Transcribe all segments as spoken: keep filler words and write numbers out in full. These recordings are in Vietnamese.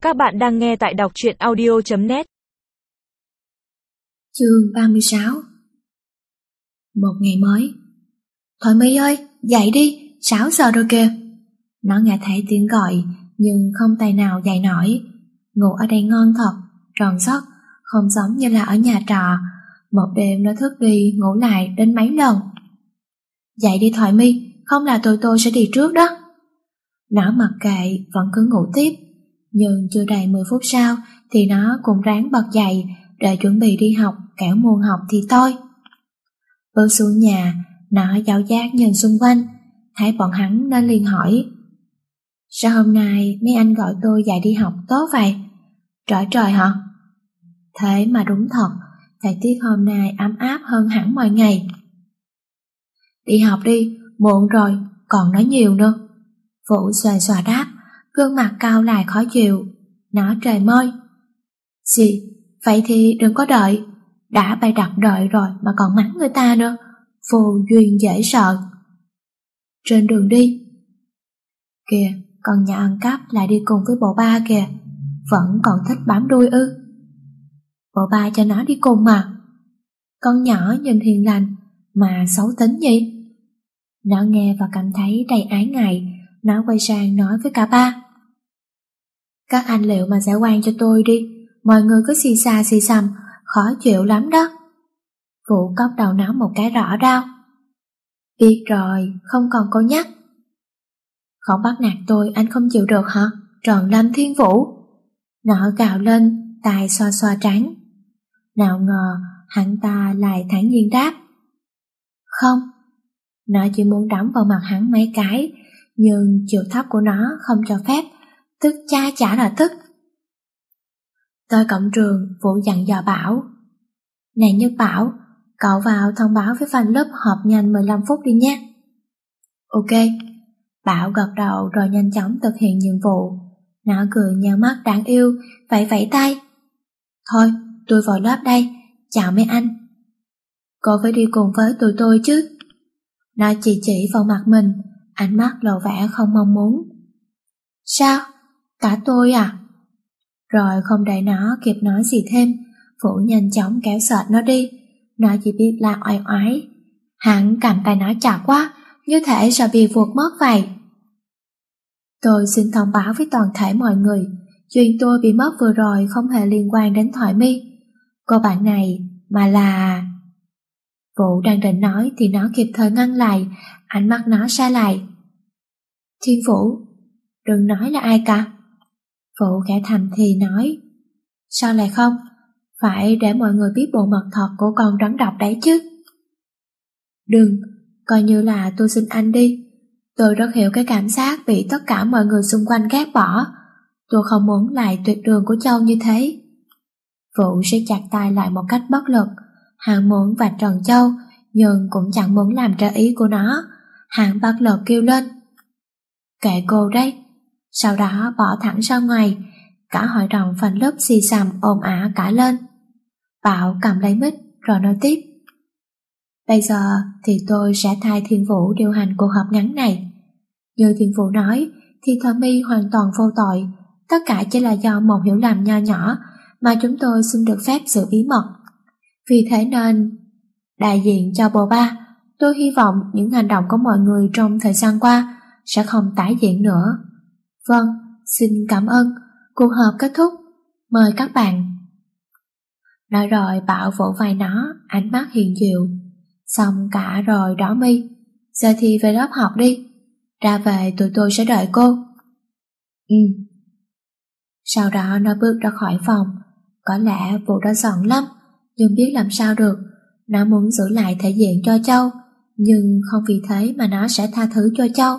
Các bạn đang nghe tại đọc truyện audio chấm net. Chương ba mươi sáu. Một ngày mới. Thoại My ơi, dậy đi, sáu giờ rồi kìa. Nó nghe thấy tiếng gọi nhưng không tài nào dậy nổi. Ngủ ở đây ngon thật, tròn giấc, không giống như là ở nhà trọ. Một đêm nó thức đi ngủ lại đến mấy lần. Dậy đi Thoại My, không là tụi tôi sẽ đi trước đó. Nó mặc kệ vẫn cứ ngủ tiếp. Nhưng chưa đầy mười phút sau thì nó cũng ráng bật dậy để chuẩn bị đi học, kẻo muộn học thì thôi. Bước xuống nhà, nó dõng dạc nhìn xung quanh, thấy bọn hắn nên liền hỏi: sao hôm nay mấy anh gọi tôi dậy đi học tốt vậy? Trời trời hả? Thế mà đúng thật, thời tiết hôm nay ấm áp hơn hẳn mọi ngày. Đi học đi, muộn rồi, còn nói nhiều nữa. Vũ xòa xòa đáp, gương mặt cau lại khó chịu. Nó trời môi: gì? Vậy thì đừng có đợi. Đã bày đặt đợi rồi mà còn mắng người ta nữa, vô duyên dễ sợ. Trên đường đi. Kìa, con nhà ăn cắp lại đi cùng với bộ ba kìa. Vẫn còn thích bám đuôi ư? Bộ ba cho nó đi cùng mà. Con nhỏ nhìn hiền lành mà xấu tính nhỉ? Nó nghe và cảm thấy đầy ái ngại. Nó quay sang nói với cả ba: các anh liệu mà giải quan cho tôi đi, mọi người cứ xì xà xì xầm, khó chịu lắm đó. Vũ cốc đầu nó một cái rõ đau. Biết rồi, không còn cô nhắc. Không bắt nạt tôi anh không chịu được hả, Trần Lâm Thiên Vũ? Nó gào lên, tai xoa xoa trán. Nào ngờ hắn ta lại thản nhiên đáp: không. Nó chỉ muốn đấm vào mặt hắn mấy cái, nhưng chiều thấp của nó không cho phép, tức cha chả là tức. Tới cổng trường, Vũ dặn dò Bảo: này Nhất Bảo, cậu vào thông báo với fan lớp họp nhanh mười lăm phút đi nhé. Ok. Bảo gật đầu rồi nhanh chóng thực hiện nhiệm vụ. Nó cười nheo mắt đáng yêu, vẫy vẫy tay: thôi, tôi vào lớp đây, chào mấy anh. Cô phải đi cùng với tụi tôi chứ. Nó chỉ chỉ vào mặt mình, ánh mắt lộ vẻ không mong muốn. Sao? Cả tôi à? Rồi không để nó kịp nói gì thêm, Vũ nhanh chóng kéo sệt nó đi. Nó chỉ biết là oai oái. Hắn cầm tay nó chặt quá, như thể sợ bị vụt mất vậy. Tôi xin thông báo với toàn thể mọi người, chuyện tôi bị mất vừa rồi không hề liên quan đến Thoại My. Cô bạn này mà là... Vũ đang định nói thì nó kịp thời ngăn lại, ánh mắt nó xa lại. Thiên Vũ, đừng nói là ai cả. Vũ khẽ thầm thì nói: sao lại không? Phải để mọi người biết bộ mặt thật của con rắn độc đấy chứ. Đừng, coi như là tôi xin anh đi. Tôi rất hiểu cái cảm giác bị tất cả mọi người xung quanh ghét bỏ. Tôi không muốn lại tuyệt đường của Châu như thế. Vũ siết chặt tay lại một cách bất lực. Hắn muốn vạch trần Châu, nhưng cũng chẳng muốn làm trái ý của nó. Hắn bất lực kêu lên: kệ cô đấy. Sau đó bỏ thẳng ra ngoài. Cả hội đồng fan lớp xì xầm ồn ào cả lên. Bảo cầm lấy mic rồi nói tiếp: bây giờ thì tôi sẽ thay Thiên Vũ điều hành cuộc họp ngắn này. Như Thiên Vũ nói thì Thoại My hoàn toàn vô tội. Tất cả chỉ là do một hiểu lầm nho nhỏ mà chúng tôi xin được phép giữ bí mật. Vì thế nên, đại diện cho bộ ba, tôi hy vọng những hành động của mọi người trong thời gian qua sẽ không tái diễn nữa. Vâng, xin cảm ơn. Cuộc họp kết thúc. Mời các bạn. Nói rồi Bảo vỗ vai nó, ánh mắt hiền dịu. Xong cả rồi đó My. Giờ thì về lớp học đi. Ra về tụi tôi sẽ đợi cô. Ừ. Sau đó nó bước ra khỏi phòng. Có lẽ Vũ đã giận lắm, nhưng biết làm sao được. Nó muốn giữ lại thể diện cho Châu, nhưng không vì thế mà nó sẽ tha thứ cho Châu.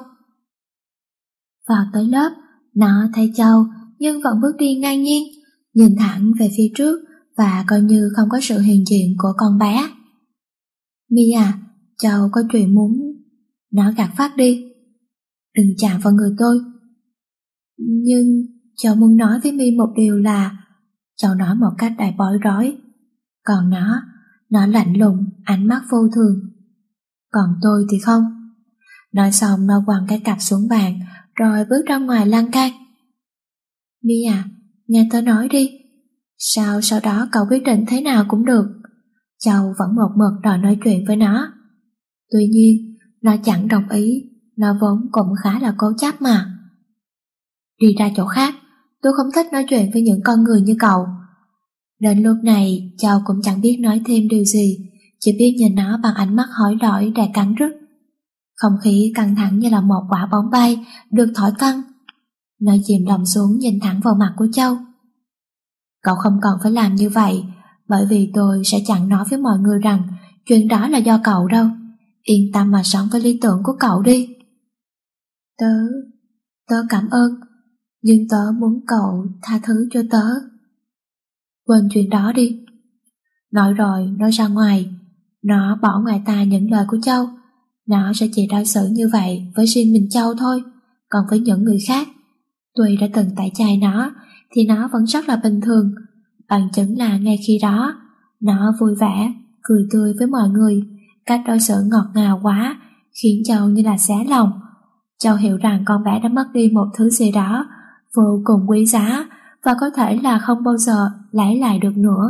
Vào tới lớp, nó thấy Châu nhưng vẫn bước đi ngang nhiên, nhìn thẳng về phía trước và coi như không có sự hiện diện của con bé. My à, Châu có chuyện muốn... Nó gạt phát đi. Đừng chạm vào người tôi. Nhưng Châu muốn nói với My một điều là... Châu nói một cách đầy bối rối. Còn nó, nó lạnh lùng, ánh mắt vô thường. Còn tôi thì không. Nói xong nó quăng cái cặp xuống bàn, rồi bước ra ngoài lan can. My à, nghe tớ nói đi. Sao sau đó cậu quyết định thế nào cũng được. Châu vẫn một mực đòi nói chuyện với nó. Tuy nhiên, nó chẳng đồng ý, nó vốn cũng khá là cố chấp mà. Đi ra chỗ khác, tôi không thích nói chuyện với những con người như cậu. Đến lúc này, Châu cũng chẳng biết nói thêm điều gì, chỉ biết nhìn nó bằng ánh mắt hối lỗi đầy cắn rứt. Không khí căng thẳng như là một quả bóng bay được thổi căng. Nó chìm lòng xuống nhìn thẳng vào mặt của Châu. Cậu không cần phải làm như vậy, bởi vì tôi sẽ chẳng nói với mọi người rằng chuyện đó là do cậu đâu. Yên tâm mà sống với lý tưởng của cậu đi. Tớ, tớ cảm ơn, nhưng tớ muốn cậu tha thứ cho tớ. Quên chuyện đó đi. Nói rồi nó ra ngoài. Nó bỏ ngoài tai những lời của Châu. Nó sẽ chỉ đối xử như vậy với riêng mình Châu thôi. Còn với những người khác, tuy đã từng tẩy chay nó, thì nó vẫn rất là bình thường. Bằng chứng là ngay khi đó, nó vui vẻ, cười tươi với mọi người. Cách đối xử ngọt ngào quá, khiến Châu như là xé lòng. Châu hiểu rằng con bé đã mất đi một thứ gì đó vô cùng quý giá, và có thể là không bao giờ lấy lại được nữa.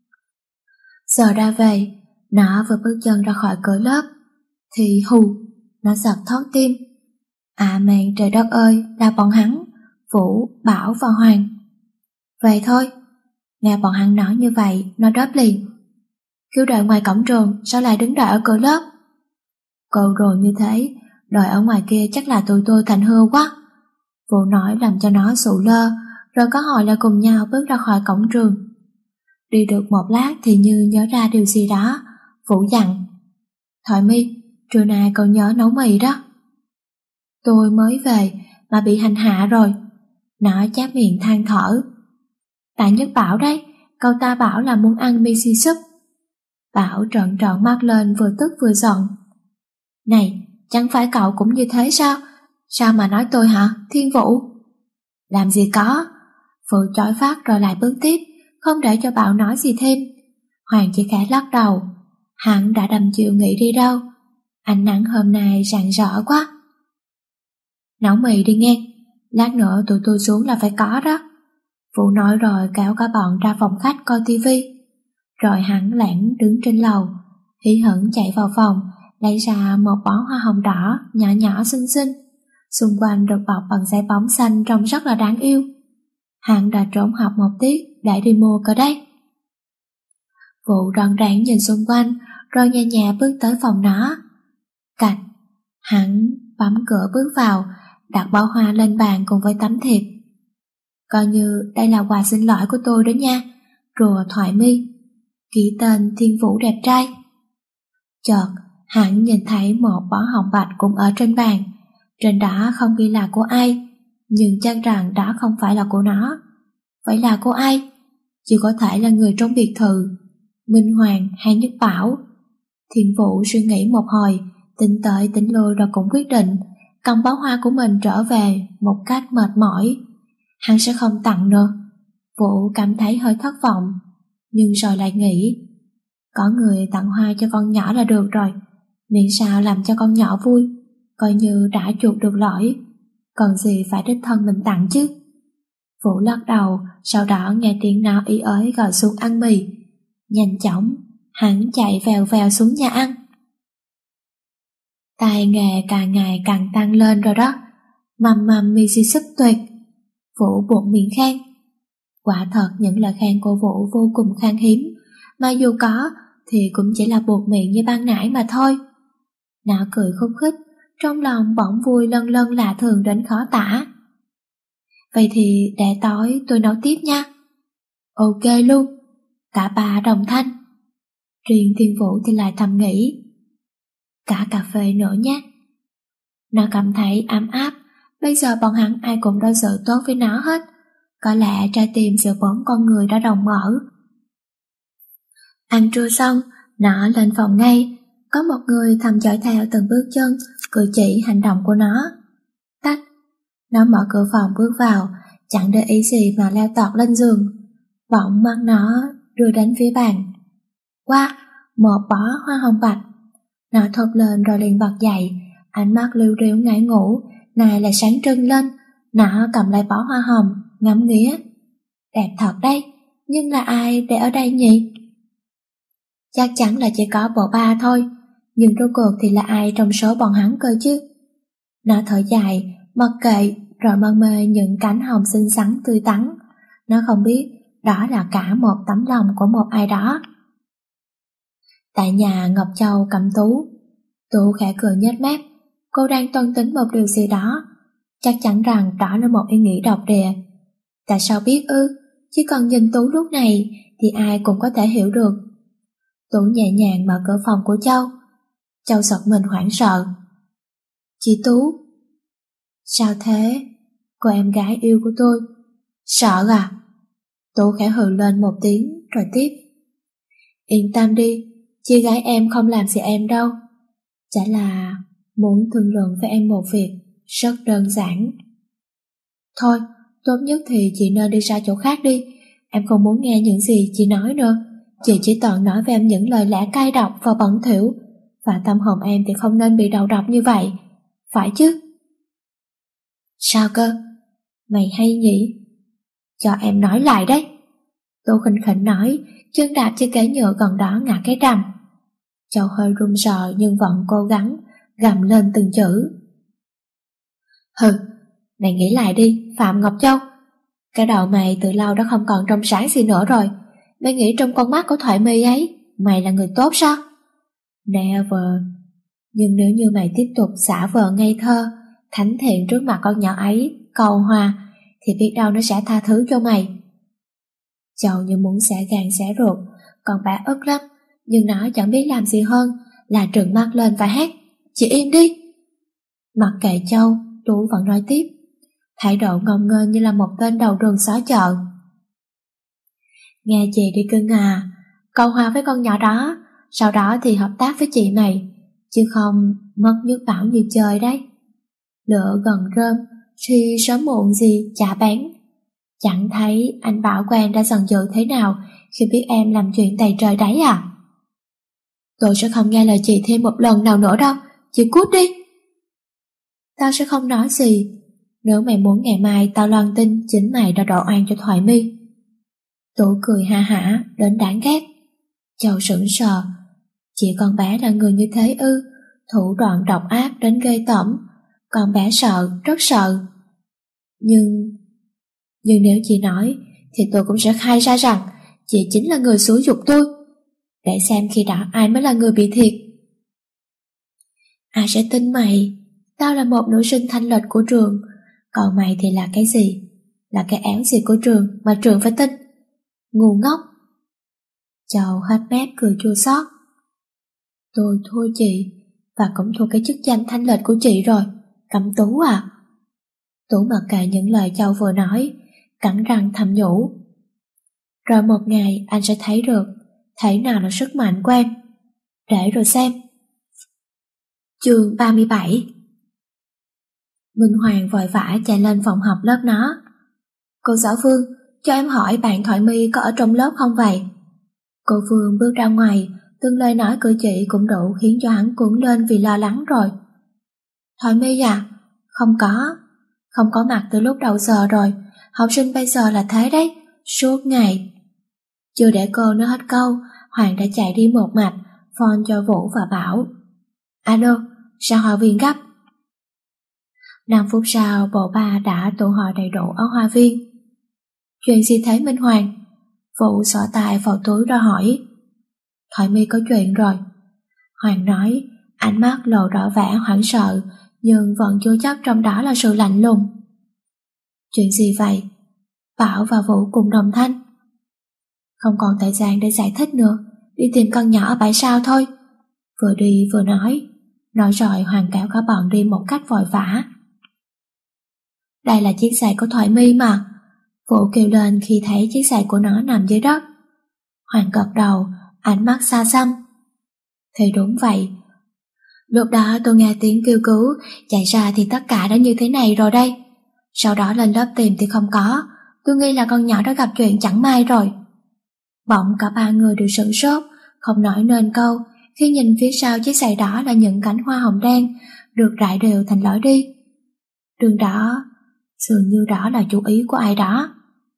Giờ ra về, nó vừa bước chân ra khỏi cửa lớp, thì hù, nó giật thót tim. À mẹ trời đất ơi, là bọn hắn, Vũ, Bảo và Hoàng. Vậy thôi. Nghe bọn hắn nói như vậy, nó đáp liền. Cứ đợi ngoài cổng trường, sao lại đứng đợi ở cửa lớp? Câu rồi như thế, đợi ở ngoài kia chắc là tụi tôi thành hư quá. Vũ nói làm cho nó sụ lơ, rồi có hồi là cùng nhau bước ra khỏi cổng trường. Đi được một lát thì Như nhớ ra điều gì đó. Vũ dặn: Thoại My, trưa nay cậu nhớ nấu mì đó. Tôi mới về mà bị hành hạ rồi. Nó chép miệng than thở. Tại Nhất Bảo đấy, cậu ta bảo là muốn ăn miso súp. Bảo trợn trợn mắt lên vừa tức vừa giận. Này, chẳng phải cậu cũng như thế sao? Sao mà nói tôi hả, Thiên Vũ? Làm gì có. Vũ chói phát rồi lại bước tiếp, không để cho Bảo nói gì thêm. Hoàng chỉ khẽ lắc đầu. Hắn đã đâm chiều nghĩ đi đâu. Ánh nắng hôm nay rạng rỡ quá. Nấu mì đi nghe, lát nữa tụi tôi xuống là phải có đó. Vũ nói rồi kéo cả bọn ra phòng khách coi tivi. Rồi hắn lẻn đứng trên lầu, hí hửng chạy vào phòng, lấy ra một bó hoa hồng đỏ nhỏ nhỏ xinh xinh, xung quanh được bọc bằng giấy bóng xanh trông rất là đáng yêu. Hắn đã trốn học một tiết để đi mua cơ đấy. Vũ ròn rãng nhìn xung quanh, rồi nhẹ nhẹ bước tới phòng nó. Cạch, hắn bấm cửa bước vào, đặt bó hoa lên bàn cùng với tấm thiệp. Coi như đây là quà xin lỗi của tôi đó nha, rùa Thoại My. Ký tên Thiên Vũ đẹp trai. Chợt, hắn nhìn thấy một bó hồng bạch cũng ở trên bàn. Trên đó không ghi là của ai, nhưng chắc rằng đó không phải là của nó. Vậy là của ai? Chỉ có thể là người trong biệt thự, Minh Hoàng hay Nhất Bảo. Thiên Vũ suy nghĩ một hồi, tính tới tính lui rồi cũng quyết định cầm bó hoa của mình trở về một cách mệt mỏi. Hắn sẽ không tặng nữa. Vũ cảm thấy hơi thất vọng, nhưng rồi lại nghĩ, có người tặng hoa cho con nhỏ là được rồi, miễn sao làm cho con nhỏ vui, coi như đã chuộc được lỗi, còn gì phải đích thân mình tặng chứ. Vũ lắc đầu, sau đó nghe tiếng nó ý ới gọi xuống ăn mì. Nhanh chóng, hắn chạy vèo vèo xuống nhà ăn. Tài nghề càng ngày càng tăng lên rồi đó. Mầm mầm miso súp tuyệt. Vũ buộc miệng khen. Quả thật những lời khen của Vũ vô cùng khan hiếm, mà dù có thì cũng chỉ là buộc miệng như ban nãy mà thôi. Nó cười khúc khích, trong lòng bỗng vui lân lân lạ thường đến khó tả. Vậy thì để tối tôi nấu tiếp nha. Ok luôn. Cả ba đồng thanh. Riêng Thiên Vũ thì lại thầm nghĩ, cả cà phê nữa nhé. Nó cảm thấy ấm áp. Bây giờ bọn hắn ai cũng đối xử tốt với nó hết. Có lẽ trái tim giữa bốn con người đã đồng mở. Ăn trưa xong, nó lên phòng ngay. Có một người thầm dõi theo từng bước chân, cử chỉ hành động của nó. Tách. Nó mở cửa phòng bước vào, chẳng để ý gì mà leo tọt lên giường. Bỗng mắt nó đưa đến phía bàn. Wow, một bó hoa hồng bạch. Nó thốt lên rồi liền bật dậy, ánh mắt liu riu ngái ngủ, này lại sáng trưng lên. Nó cầm lấy bó hoa hồng, ngắm nghía. Đẹp thật đấy, nhưng là ai để ở đây nhỉ? Chắc chắn là chỉ có bộ ba thôi, nhưng rốt cuộc thì là ai trong số bọn hắn cơ chứ? Nó thở dài, mặc kệ, rồi mân mê những cánh hồng xinh xắn tươi tắn. Nó không biết đó là cả một tấm lòng của một ai đó. Tại nhà Ngọc Châu cầm Tú, Tú khẽ cười nhếch mép. Cô đang toan tính một điều gì đó, chắc chắn rằng đó là một ý nghĩ độc địa. Tại sao biết ư? Chỉ cần nhìn Tú lúc này thì ai cũng có thể hiểu được. Tú nhẹ nhàng mở cửa phòng của Châu. Châu giật mình hoảng sợ. Chị Tú. Sao thế? Cô em gái yêu của tôi. Sợ à? Tú khẽ hừ lên một tiếng rồi tiếp. Yên tâm đi, chị gái em không làm gì em đâu. Chả là muốn thương lượng với em một việc rất đơn giản. Thôi, tốt nhất thì chị nên đi ra chỗ khác đi. Em không muốn nghe những gì chị nói nữa. Chị chỉ toàn nói với em những lời lẽ cay độc và bẩn thỉu, và tâm hồn em thì không nên bị đầu độc như vậy, phải chứ? Sao cơ? Mày hay nhỉ? Cho em nói lại đấy. Tô khinh khỉnh nói, chân đạp trên ghế nhựa gần đó ngã cái rầm. Châu hơi run sợ nhưng vẫn cố gắng gầm lên từng chữ. Hừ, mày nghĩ lại đi, Phạm Ngọc Châu. Cái đầu mày từ lâu đã không còn trong sáng gì nữa rồi. Mày nghĩ trong con mắt của Thoại My ấy, mày là người tốt sao? Never. Nhưng nếu như mày tiếp tục giả vờ ngây thơ, thánh thiện trước mặt con nhỏ ấy, cầu hòa, thì biết đâu nó sẽ tha thứ cho mày. Châu như muốn xẻ gan xẻ ruột, còn bà ức lắm, nhưng nó chẳng biết làm gì hơn là trừng mắt lên và hét, chị im đi. Mặc kệ Châu, Tú vẫn nói tiếp, thái độ ngông nghênh như là một tên đầu đường xó chợ. Nghe chị đi cưng à, cầu hòa với con nhỏ đó, sau đó thì hợp tác với chị mày, chứ không mất nước bão như trời đấy. Lửa gần rơm thì sớm muộn gì chả bén. Chẳng thấy anh Bảo Quang đã giận dữ thế nào khi biết em làm chuyện tày trời đấy à? Tôi sẽ không nghe lời chị thêm một lần nào nữa đâu, chị cút đi. Tao sẽ không nói gì, nếu mày muốn ngày mai tao loan tin chính mày đã đổ oan cho Thoại My. Tú cười ha hả đến đáng ghét. Châu sững sờ, chị con bé là người như thế ư? Thủ đoạn độc ác đến ghê tởm, con bé sợ, rất sợ. Nhưng Nhưng nếu chị nói thì tôi cũng sẽ khai ra rằng chị chính là người xúi giục tôi, để xem khi đó ai mới là người bị thiệt. Ai sẽ tin mày? Tao là một nữ sinh thanh lịch của trường, còn mày thì là cái gì? Là cái éo gì của trường mà trường phải tin? Ngu ngốc. Châu hết mép cười chua xót. Tôi thua chị, và cũng thua cái chức danh thanh lịch của chị rồi, Cẩm Tú à. Tú mặc kệ những lời Châu vừa nói, cắn răng thầm nhủ. Rồi một ngày anh sẽ thấy được thế nào là sức mạnh của em. Để rồi xem. Chương ba mươi bảy. Minh Hoàng vội vã chạy lên phòng học lớp nó. Cô giáo Phương, cho em hỏi bạn Thoại My có ở trong lớp không vậy? Cô Phương bước ra ngoài, từng lời nói cử chỉ cũng đủ khiến cho hắn cuốn lên vì lo lắng rồi. Thoại My à? Không có. Không có mặt từ lúc đầu giờ rồi. Học sinh bây giờ là thế đấy, suốt ngày. Chưa để cô nói hết câu, Hoàng đã chạy đi một mạch, phone cho Vũ và bảo. Alo, sao hòa viên gấp? Năm phút sau, bộ ba đã tụ họp đầy đủ ở hòa viên. Chuyện gì thế Minh Hoàng? Vũ xỏ tay vào túi rồi hỏi. Thoại My có chuyện rồi. Hoàng nói, ánh mắt lộ rõ vẻ hoảng sợ, nhưng vẫn chứa chấp trong đó là sự lạnh lùng. Chuyện gì vậy? Bảo và Vũ cùng đồng thanh. Không còn thời gian để giải thích nữa, đi tìm con nhỏ ở bãi sao thôi. Vừa đi vừa nói. Nói rồi Hoàng kéo cả bọn đi một cách vội vã. Đây là chiếc giày của Thoại My mà. Vũ kêu lên khi thấy chiếc giày của nó nằm dưới đất. Hoàng gật đầu, ánh mắt xa xăm. Thì đúng vậy. Lúc đó tôi nghe tiếng kêu cứu, chạy ra thì tất cả đã như thế này rồi đây. Sau đó lên lớp tìm thì không có, tôi nghĩ là con nhỏ đã gặp chuyện chẳng may rồi. Bỗng cả ba người đều sửng sốt, không nói nên câu, khi nhìn phía sau chiếc giày đó là những cánh hoa hồng đen, được rải đều thành lối đi. Đường đó, dường như đó là chú ý của ai đó.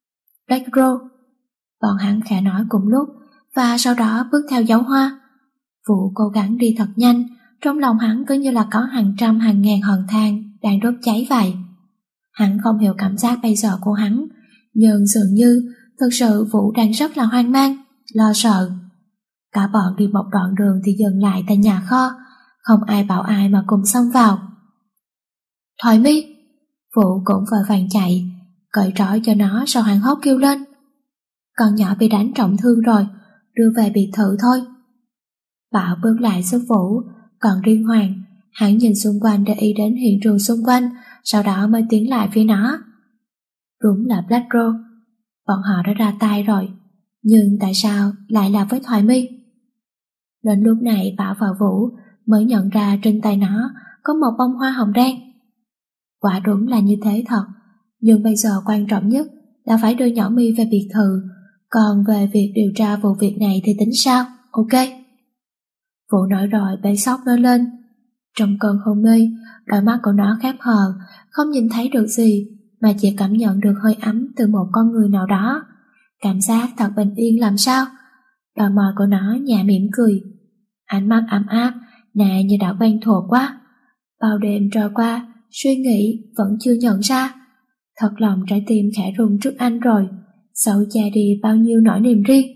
Black Rose. Bọn hắn khẽ nói cùng lúc và sau đó bước theo dấu hoa. Vũ cố gắng đi thật nhanh, trong lòng hắn cứ như là có hàng trăm hàng ngàn hòn than đang đốt cháy vậy. Hắn không hiểu cảm giác bây giờ của hắn, nhưng dường như thực sự Vũ đang rất là hoang mang, lo sợ. Cả bọn đi một đoạn đường thì dừng lại tại nhà kho, không ai bảo ai mà cùng xông vào. Thoại Mi! Vũ cũng vội vàng chạy, cởi trói cho nó sau hoảng hốt kêu lên. Con nhỏ bị đánh trọng thương rồi, đưa về biệt thự thôi. Bảo bước lại giúp Vũ, còn riêng Hoàng, hắn nhìn xung quanh để ý đến hiện trường xung quanh, sau đó mới tiến lại phía nó. Đúng là Black Rose, bọn họ đã ra tay rồi, nhưng tại sao lại là với Thoại Mi? Đến lúc này Bảo và Vũ mới nhận ra trên tay nó có một bông hoa hồng đen. Quả đúng là như thế thật, nhưng bây giờ quan trọng nhất là phải đưa nhỏ Mi về biệt thự, còn về việc điều tra vụ việc này thì tính sao, ok? Vũ nói rồi bế sóc nó lên. Trong cơn hôn mê, đôi mắt của nó khép hờ, không nhìn thấy được gì, mà chỉ cảm nhận được hơi ấm từ một con người nào đó. Cảm giác thật bình yên làm sao. Đôi môi của nó nhả mỉm cười. Ánh mắt ấm áp, nè như đã quen thuộc quá. Bao đêm trôi qua, suy nghĩ vẫn chưa nhận ra. Thật lòng trái tim khẽ rung trước anh rồi, xấu che đi bao nhiêu nỗi niềm riêng.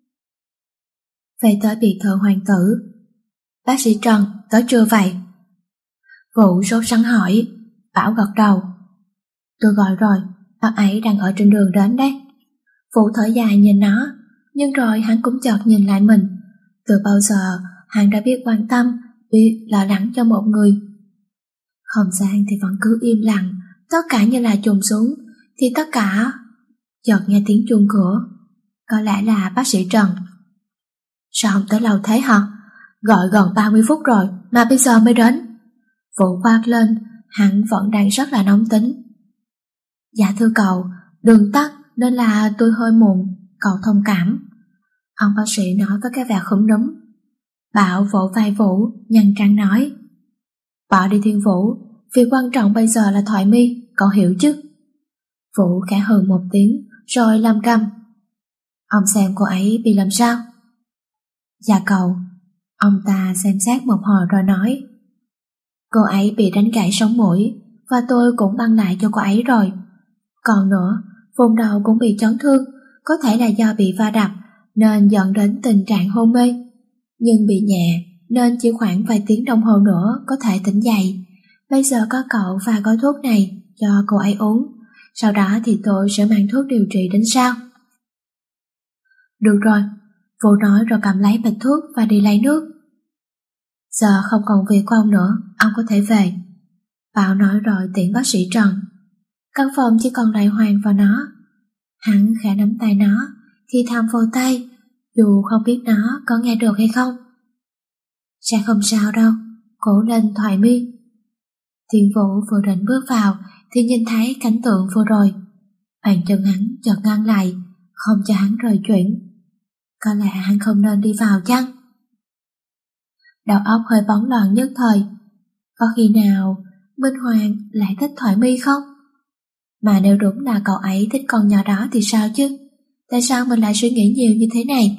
Về tới biệt thự hoàng tử. Bác sĩ Trần, tới chưa vậy? Vũ sốt sắng hỏi. Bảo gật đầu. Tôi gọi rồi, bác ấy đang ở trên đường đến đấy. Vũ thở dài nhìn nó, nhưng rồi hắn cũng chợt nhìn lại mình. Từ bao giờ hắn đã biết quan tâm, biết lo lắng cho một người. Hồng Giang thì vẫn cứ im lặng, tất cả như là chùng xuống, thì tất cả... Chợt nghe tiếng chuông cửa. Có lẽ là bác sĩ Trần. Sao không tới lâu thế hả? Gọi gần ba mươi phút rồi mà bây giờ mới đến. Vũ quát lên, hắn vẫn đang rất là nóng tính. Dạ thưa cậu, đường tắt nên là tôi hơi muộn, cậu thông cảm. Ông bác sĩ nói với cái vẻ khúm núm. Bảo vỗ vai Vũ, nhăn răng nói. Bỏ đi Thiên Vũ, việc quan trọng bây giờ là Thoại Mi, cậu hiểu chứ? Vũ khẽ hừ một tiếng, rồi làm câm. Ông xem cô ấy bị làm sao? Dạ cậu. Ông ta xem xét một hồi rồi nói. Cô ấy bị đánh gãy sống mũi, và tôi cũng băng lại cho cô ấy rồi. Còn nữa, vùng đầu cũng bị chấn thương, có thể là do bị va đập nên dẫn đến tình trạng hôn mê. Nhưng bị nhẹ nên chỉ khoảng vài tiếng đồng hồ nữa có thể tỉnh dậy. Bây giờ có cậu pha gói thuốc này cho cô ấy uống, sau đó thì tôi sẽ mang thuốc điều trị đến sau. Được rồi, Vũ nói rồi cầm lấy bịch thuốc và đi lấy nước. Giờ không còn việc của ông nữa, ông có thể về. Bảo nói rồi tiễn bác sĩ Trần. Căn phòng chỉ còn lại Hoàng và nó. Hắn khẽ nắm tay nó, thì thầm vô tay, dù không biết nó có nghe được hay không. Sẽ không sao đâu, cố lên Thoại Mi. Thiên Vũ vừa định bước vào thì nhìn thấy cảnh tượng vừa rồi. Bàn chân hắn chợt ngăn lại, không cho hắn rời chuyển. Có lẽ hắn không nên đi vào chăng? Đầu óc hơi bấn loạn nhất thời. Có khi nào Minh Hoàng lại thích Thoại Mi không? Mà nếu đúng là cậu ấy thích con nhỏ đó thì sao chứ? Tại sao mình lại suy nghĩ nhiều như thế này?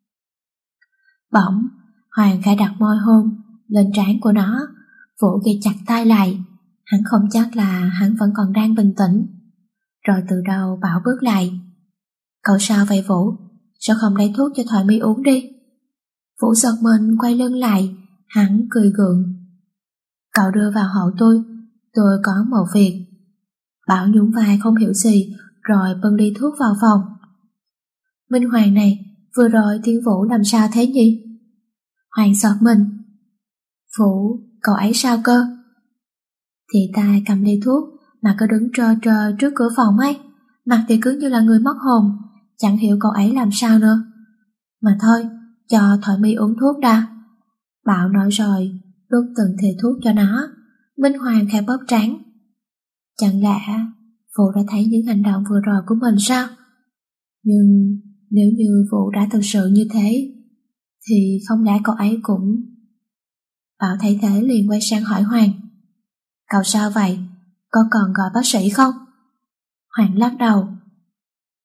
Bỗng, Hoàng khẽ đặt môi hôn lên trán của nó. Vũ ghi chặt tay lại. Hắn không chắc là hắn vẫn còn đang bình tĩnh. Rồi từ đầu Bảo bước lại. Cậu sao vậy Vũ? Sao không lấy thuốc cho Thoại Mi uống đi? Vũ giật mình quay lưng lại. Hắn cười gượng. Cậu đưa vào hậu tôi, tôi có một việc. Bảo nhún vai không hiểu gì, rồi bưng ly thuốc vào phòng. Minh Hoàng này, vừa rồi Thiên Vũ làm sao thế nhỉ? Hoàng giật mình. Vũ, cậu ấy sao cơ? Thì ta cầm ly thuốc mà cứ đứng trơ trơ trước cửa phòng ấy, mặt thì cứ như là người mất hồn, chẳng hiểu cậu ấy làm sao nữa. Mà thôi, cho Thoại Mi uống thuốc đã. Bảo nói rồi, đút từng thìa thuốc cho nó. Minh Hoàng khẽ bóp trán. Chẳng lẽ Vũ đã thấy những hành động vừa rồi của mình sao? Nhưng nếu như Vũ đã thực sự như thế, thì không lẽ cậu ấy cũng... Bảo thấy thế liền quay sang hỏi Hoàng. Cậu sao vậy? Có cần gọi bác sĩ không? Hoàng lắc đầu.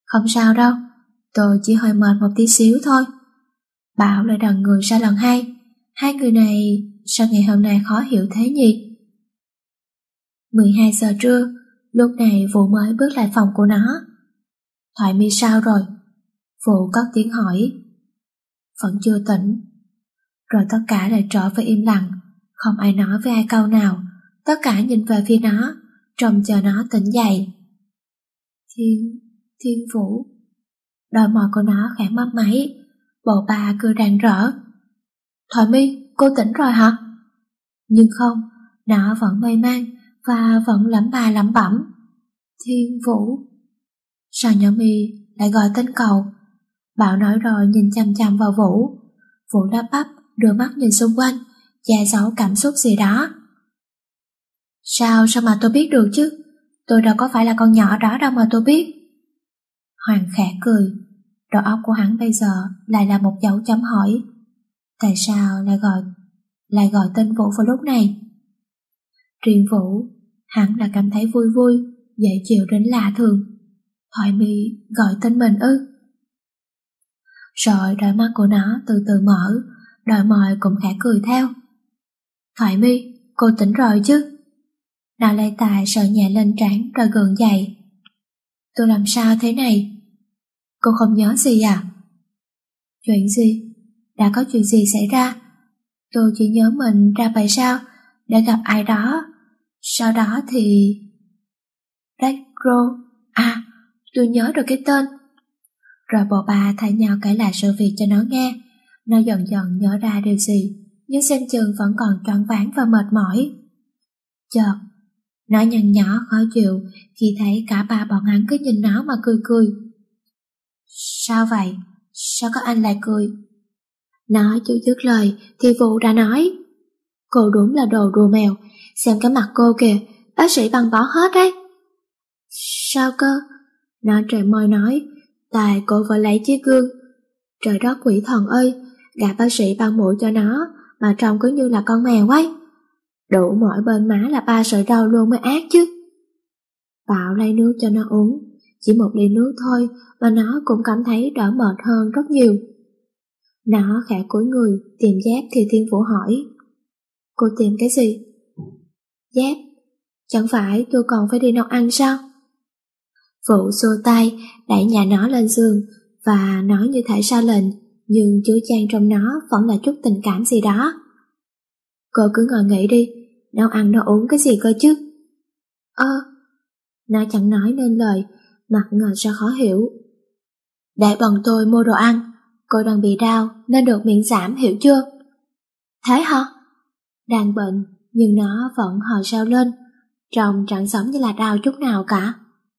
Không sao đâu, tôi chỉ hơi mệt một tí xíu thôi. Bảo lại đần người ra lần hai. Hai người này sao ngày hôm nay khó hiểu thế nhỉ? mười hai giờ trưa, lúc này Vũ mới bước lại phòng của nó. Thoại Mi sao rồi? Vũ cất tiếng hỏi. Vẫn chưa tỉnh. Rồi tất cả lại trở về im lặng, không ai nói với ai câu nào. Tất cả nhìn về phía nó, trông chờ nó tỉnh dậy. Thiên, Thiên Vũ. Đôi môi của nó khẽ mấp máy, bộ ba cười rạng rỡ. Thoại Mi, cô tỉnh rồi hả? Nhưng không, nó vẫn mê man và vẫn lẩm bà lẩm bẩm. Thiên Vũ. Sao nhỏ Mi lại gọi tên cậu? Bảo nói rồi nhìn chằm chằm vào Vũ. Vũ lắp bắp đưa mắt nhìn xung quanh, che giấu cảm xúc gì đó. Sao, sao mà tôi biết được chứ? Tôi đâu có phải là con nhỏ đó đâu mà tôi biết. Hoàng khẽ cười. Đầu óc của hắn bây giờ lại là một dấu chấm hỏi. Tại sao lại gọi lại gọi tên Vũ vào lúc này? Riêng Vũ, hắn là cảm thấy vui vui, dễ chịu đến lạ thường. Thoại Mi gọi tên mình ư? Rồi đôi mắt của nó từ từ mở, đôi môi cũng khẽ cười theo. Thoại Mi, cô tỉnh rồi chứ? Nó lấy tay sờ nhẹ lên trán rồi gượng dậy. Tôi làm sao thế này? Cô không nhớ gì à? Chuyện gì? Đã có chuyện gì xảy ra? Tôi chỉ nhớ mình ra bãi sao để gặp ai đó. Sau đó thì... Retro. À, tôi nhớ được cái tên. Rồi bộ ba thay nhau kể lại sự việc cho nó nghe. Nó dần dần nhớ ra điều gì, nhưng xem chừng vẫn còn choáng váng và mệt mỏi. Chợt, nó nhăn nhó khó chịu khi thấy cả ba bọn hắn cứ nhìn nó mà cười cười. Sao vậy? Sao các anh lại cười? Nó chưa dứt lời thì Vũ đã nói. Cô đúng là đồ đùa mèo, xem cái mặt cô kìa, bác sĩ băng bó hết đấy. Sao cơ? Nó trề môi nói, tài cô vừa lấy chiếc gương. Trời đất quỷ thần ơi, gã bác sĩ băng mũi cho nó mà trông cứ như là con mèo ấy. Đủ mỗi bên má là ba sợi râu luôn mới ác chứ. Bảo lấy nước cho nó uống, chỉ một ly nước thôi mà nó cũng cảm thấy đỡ mệt hơn rất nhiều. Nó khẽ cúi người tìm dép thì Thiên Vũ hỏi. Cô tìm cái gì? Dép? Chẳng phải tôi còn phải đi nấu ăn sao? Vũ xua tay đẩy nhà nó lên giường và nói như thể ra lệnh, nhưng chứa chan trong nó vẫn là chút tình cảm gì đó. Cô cứ ngồi nghĩ đi, nấu ăn nấu uống cái gì cơ chứ? Ơ, nó chẳng nói nên lời, mặt ngờ ra khó hiểu. Để bọn tôi mua đồ ăn, cô đang bị đau nên được miễn giảm, hiểu chưa? Thế hả? Đang bệnh nhưng nó vẫn hò reo lên, trông chẳng giống như là đau chút nào cả.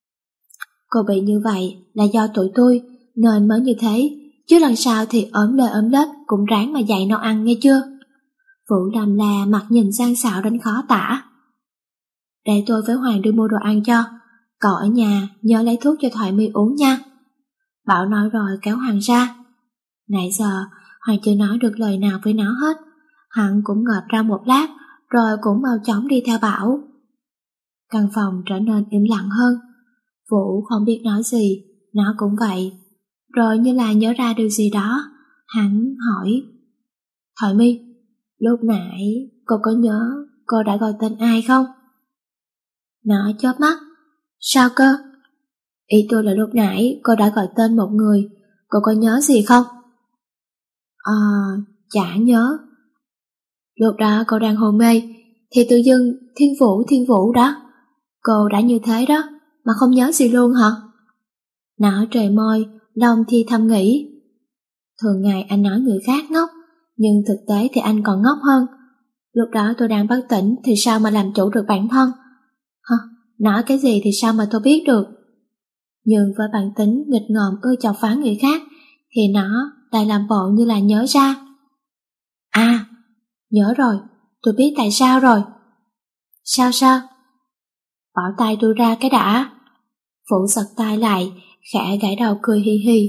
Cô bị như vậy là do tụi tôi nên mới như thế, chứ lần sau thì ốm lê ốm lết cũng ráng mà dạy nấu ăn nghe chưa? Vũ làm là mặt nhìn sang xạo đến khó tả. Để tôi với Hoàng đi mua đồ ăn cho, cậu ở nhà nhớ lấy thuốc cho Thoại Mi uống nha. Bảo nói rồi kéo Hoàng ra. Nãy giờ Hoàng chưa nói được lời nào với nó hết. Hắn cũng ngợp ra một lát rồi cũng mau chóng đi theo Bảo. Căn phòng trở nên im lặng hơn. Vũ không biết nói gì, nó cũng vậy. Rồi như là nhớ ra điều gì đó, hắn hỏi. Thoại Mi, lúc nãy cô có nhớ cô đã gọi tên ai không? Nó chớp mắt. Sao cơ? Ý tôi là lúc nãy cô đã gọi tên một người, cô có nhớ gì không? À, chả nhớ. Lúc đó cô đang hôn mê, thì tự dưng Thiên Vũ Thiên Vũ đó. Cô đã như thế đó, mà không nhớ gì luôn hả? Nó trề môi, lòng thì thầm nghĩ. Thường ngày anh nói người khác ngốc, nhưng thực tế thì anh còn ngốc hơn. Lúc đó tôi đang bất tỉnh thì sao mà làm chủ được bản thân? Hả, nói cái gì thì sao mà tôi biết được? Nhưng với bản tính nghịch ngợm ưa chọc phá người khác thì nó lại làm bộ như là nhớ ra. À, nhớ rồi, tôi biết tại sao rồi. Sao sao? Bỏ tay tôi ra cái đã. Vũ giật tay lại, khẽ gãi đầu cười hi hi.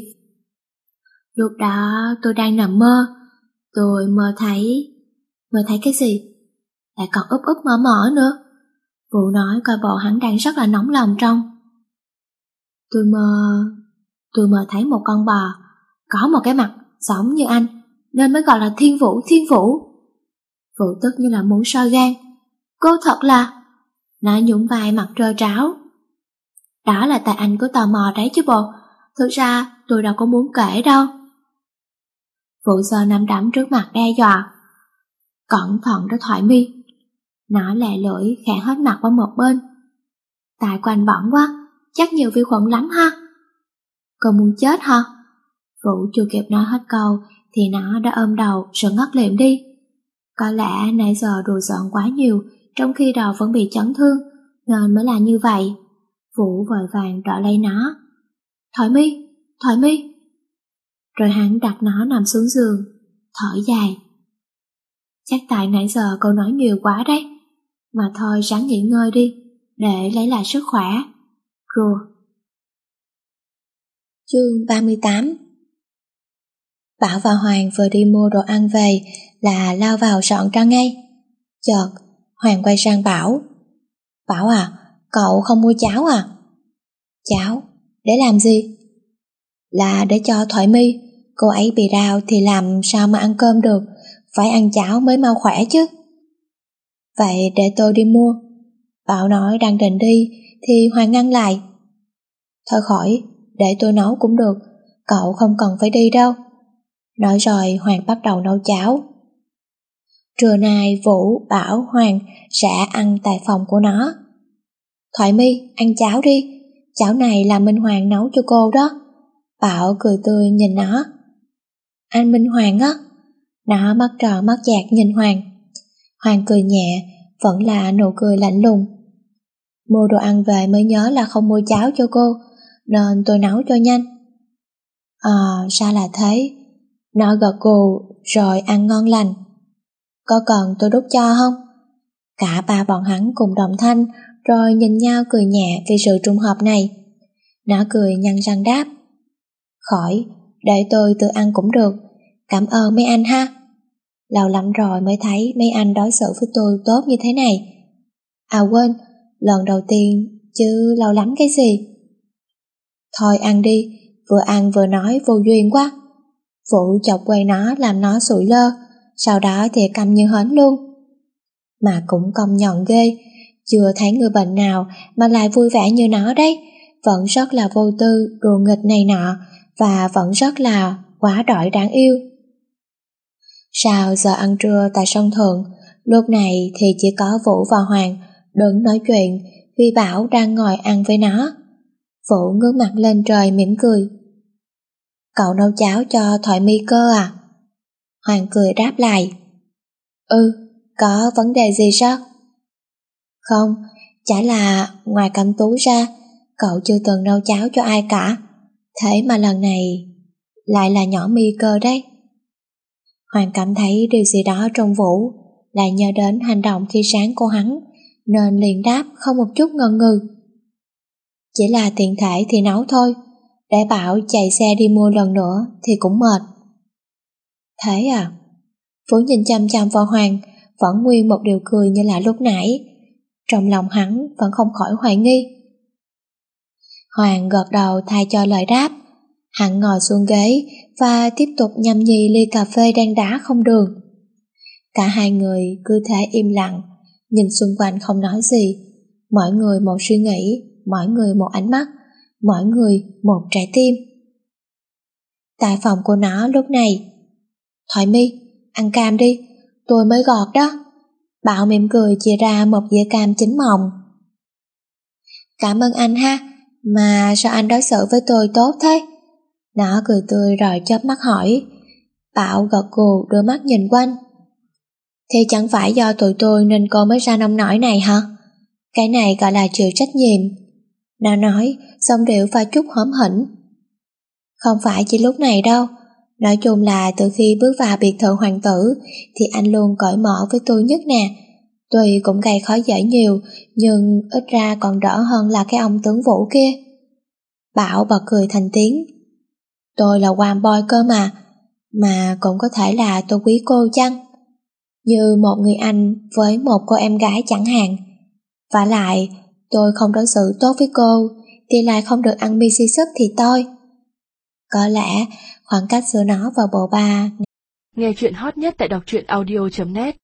Lúc đó tôi đang nằm mơ, tôi mơ thấy... Mơ thấy cái gì? Lại còn úp úp mở mở nữa. Vũ nói coi bộ hắn đang rất là nóng lòng trong. Tôi mơ... tôi mơ thấy một con bò, có một cái mặt giống như anh, nên mới gọi là Thiên Vũ, Thiên Vũ. Vũ tức như là muốn soi gan. Cô thật là... Nó nhún vai mặt trơ tráo. Đó là tại anh có tò mò đấy chứ bộ, thực ra tôi đâu có muốn kể đâu. Vũ giơ nắm đấm trước mặt đe dọa. Cẩn thận đó Thoại Mi. Nó lè lưỡi khẽ hết mặt qua một bên. Tại của anh bỏng quá, chắc nhiều vi khuẩn lắm ha. Cô muốn chết hả? Vũ chưa kịp nói hết câu thì nó đã ôm đầu rồi ngất liệm đi. Có lẽ nãy giờ đùa giỡn quá nhiều trong khi đầu vẫn bị chấn thương nên mới là như vậy. Vũ vội vàng đỡ lấy nó. Thoại Mi, Thoại Mi. Rồi hắn đặt nó nằm xuống giường, thở dài. Chắc tại nãy giờ cô nói nhiều quá đấy, mà thôi ráng nghỉ ngơi đi, để lấy lại sức khỏe. Rùa. Chương ba mươi tám. Bảo và Hoàng vừa đi mua đồ ăn về là lao vào dọn ra ngay. Chợt, Hoàng quay sang Bảo. Bảo à, cậu không mua cháo à? Cháo? Để làm gì? Là để cho Thoại Mi, cô ấy bị đau thì làm sao mà ăn cơm được, phải ăn cháo mới mau khỏe chứ. Vậy để tôi đi mua. Bảo nói đang định đi thì Hoàng ngăn lại. Thôi khỏi, để tôi nấu cũng được, cậu không cần phải đi đâu. Nói rồi Hoàng bắt đầu nấu cháo. Trưa nay Vũ, Bảo, Hoàng sẽ ăn tại phòng của nó. Thoại Mi, ăn cháo đi, cháo này là Minh Hoàng nấu cho cô đó. Bảo cười tươi nhìn nó. Anh Minh Hoàng á? Nó mắt tròn mắt dẹt nhìn Hoàng. Hoàng cười nhẹ, vẫn là nụ cười lạnh lùng. Mua đồ ăn về mới nhớ là không mua cháo cho cô, nên tôi nấu cho nhanh. À, sao là thế? Nó gật gù rồi ăn ngon lành. Có cần tôi đút cho không? Cả ba bọn hắn cùng đồng thanh rồi nhìn nhau cười nhẹ vì sự trùng hợp này. Nó cười nhăn răng đáp. Khỏi, để tôi tự ăn cũng được, cảm ơn mấy anh ha. Lâu lắm rồi mới thấy mấy anh đối xử với tôi tốt như thế này. À quên, lần đầu tiên chứ lâu lắm cái gì. Thôi ăn đi, vừa ăn vừa nói vô duyên quá. Vũ chọc quay nó làm nó sụi lơ, sau đó thì câm như hến luôn. Mà cũng công nhận ghê, chưa thấy người bệnh nào mà lại vui vẻ như nó đấy, vẫn rất là vô tư, đùa nghịch này nọ, và vẫn rất là quá đỗi đáng yêu. Sau giờ ăn trưa tại sân thượng, lúc này thì chỉ có Vũ và Hoàng đứng nói chuyện vì Bảo đang ngồi ăn với nó. Vũ ngước mặt lên trời mỉm cười. Cậu nấu cháo cho Thoại Mi cơ à? Hoàng cười đáp lại. Ừ, có vấn đề gì sao? Không, chả là ngoài Cẩm Tú ra, cậu chưa từng nấu cháo cho ai cả. Thế mà lần này lại là nhỏ Mi cơ đấy. Hoàng cảm thấy điều gì đó trong Vũ, lại nhớ đến hành động khi sáng của hắn, nên liền đáp không một chút ngần ngừ. Chỉ là tiện thể thì nấu thôi, để Bảo chạy xe đi mua lần nữa thì cũng mệt. Thế à? Vũ nhìn chăm chăm vào Hoàng, vẫn nguyên một điều cười như là lúc nãy. Trong lòng hắn vẫn không khỏi hoài nghi. Hoàng gật đầu thay cho lời đáp. Hắn ngồi xuống ghế và tiếp tục nhâm nhi ly cà phê đen đá không đường. Cả hai người cứ thế im lặng, nhìn xung quanh không nói gì. Mỗi người một suy nghĩ, mỗi người một ánh mắt, mỗi người một trái tim. Tại phòng của nó lúc này. Thoại Mi, ăn cam đi, tôi mới gọt đó. Bảo mỉm cười chia ra một dĩa cam chín mọng. Cảm ơn anh ha, mà sao anh đối xử với tôi tốt thế? Nó cười tươi rồi chớp mắt hỏi. Bảo gật gù đưa mắt nhìn quanh. Thì chẳng phải do tụi tôi nên cô mới ra nông nổi này hả? Cái này gọi là chịu trách nhiệm. Nó nói, xong điệu pha chút hóm hỉnh. Không phải chỉ lúc này đâu. Nói chung là từ khi bước vào biệt thự hoàng tử thì anh luôn cởi mở với tôi nhất nè. Tuy cũng gây khó dễ nhiều, nhưng ít ra còn đỡ hơn là cái ông tướng Vũ kia. Bảo bật cười thành tiếng. Tôi là hoàng boy cơ mà, mà cũng có thể là tôi quý cô chăng? Như một người anh với một cô em gái chẳng hạn. Vả lại, tôi không đối xử tốt với cô thì lại không được ăn mi xi súp thì tôi. Có lẽ khoảng cách giữa nó và bộ ba. Nghe chuyện hot nhất tại đọc truyện audio chấm net